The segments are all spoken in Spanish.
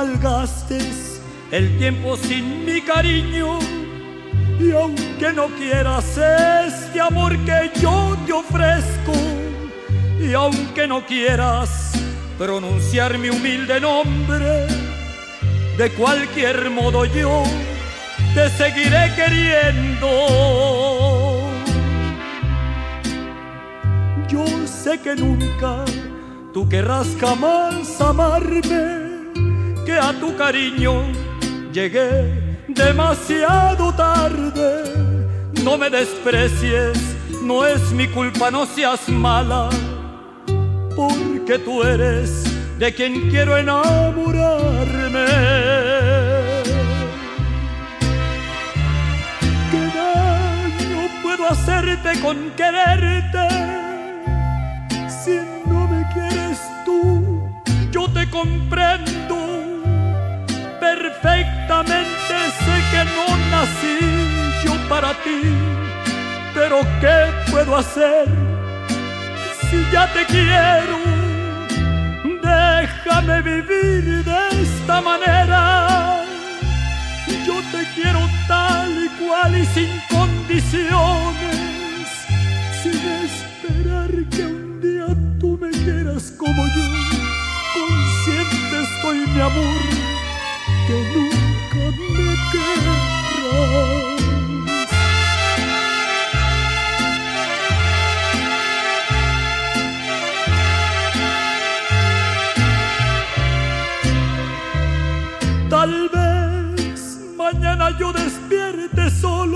malgastes el tiempo sin mi cariño. Y aunque no quieras este amor que yo te ofrezco, y aunque no quieras pronunciar mi humilde nombre, de cualquier modo yo te seguiré queriendo. Yo sé que nunca tú querrás jamás amarme, que a tu cariño llegué demasiado tarde. No me desprecies, no es mi culpa, no seas mala, porque tú eres de quien quiero enamorarme. ¿Qué daño puedo hacerte con quererte? Si no me quieres tú, yo te comprendo perfectamente. Sé que no nací yo para ti, pero ¿qué puedo hacer si ya te quiero? Déjame vivir de esta manera. Yo te quiero tal y cual y sin condiciones, sin esperar que un día tú me quieras como yo. Consciente estoy, mi amor, que nunca me querrás. Tal vez mañana yo despierte solo,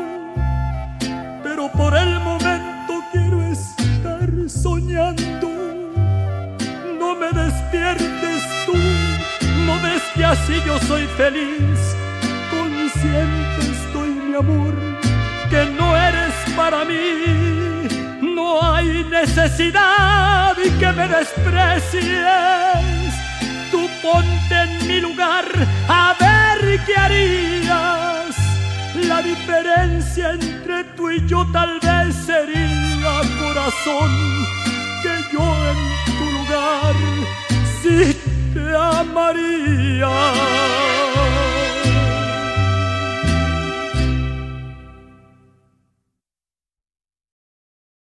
pero por el momento quiero estar soñando. No me despiertes tú, no ves que así yo soy feliz. Consciente estoy, mi amor, que no eres para mí. No hay necesidad de que me desprecies. Tú ponte en mi lugar a ver qué harías. La diferencia entre tú y yo tal vez sería, corazón, que yo en tu lugar sí te amaría.